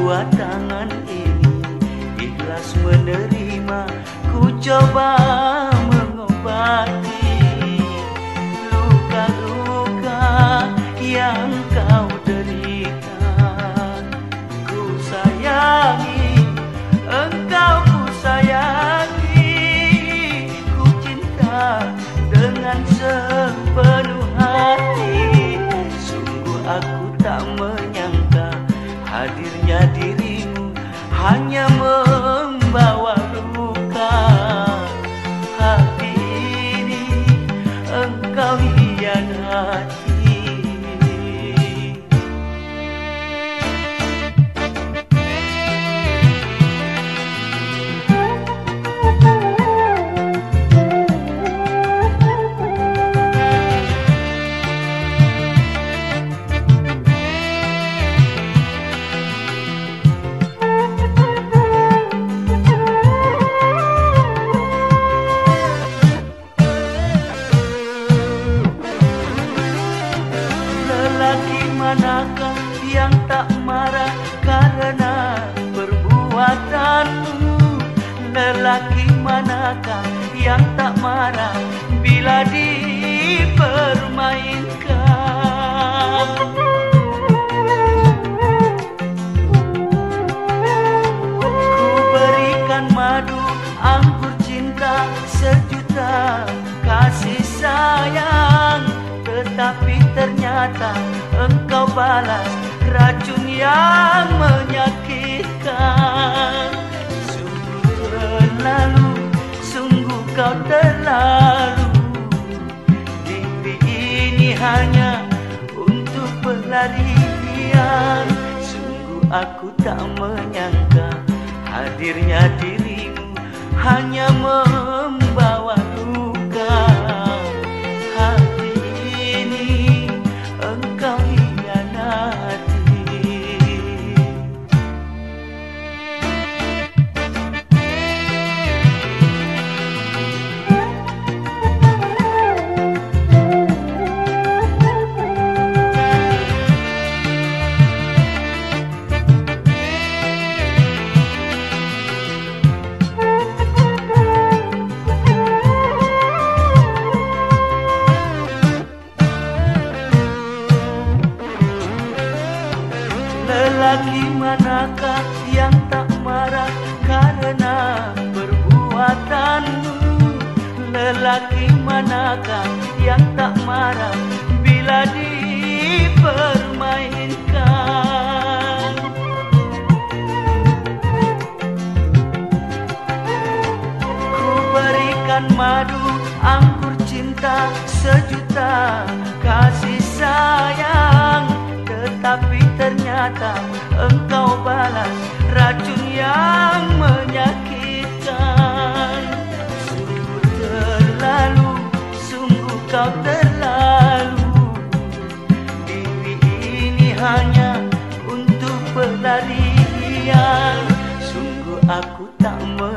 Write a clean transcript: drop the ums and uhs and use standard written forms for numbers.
kedua tangan ini ikhlas menerima, ku coba mengobati luka-luka yang kau derita. Ku sayangi engkau, ku sayangi, ku cinta dengan sepenuh hati. Sungguh aku tak menyangka hadirnya dirimu hanya membawa luka. Hati ini engkau hianati. Lelaki manakah yang tak marah karena perbuatanmu? Lelaki manakah yang tak marah bila dipermainkan? Ku berikan madu, anggur cinta, sejuta kasih sayang, tetapi ternyata engkau balas racun yang menyakitkan. Sungguh terlalu, sungguh kau terlalu. Mimpi ini hanya untuk pelarian. Sungguh aku tak menyangka hadirnya dirimu hanya membawa luka. Hati ini engkau hianati. Lelaki manakah yang tak marah karena perbuatanmu? Lelaki manakah yang tak marah bila dipermainkan? Ku berikan madu, anggur cinta, sejuta kasih sayang, tetapi ternyata engkau balas racun yang menyakitkan. Sungguh terlalu, sungguh kau terlalu. Diri ini hanya untuk pelarian. Sungguh aku tak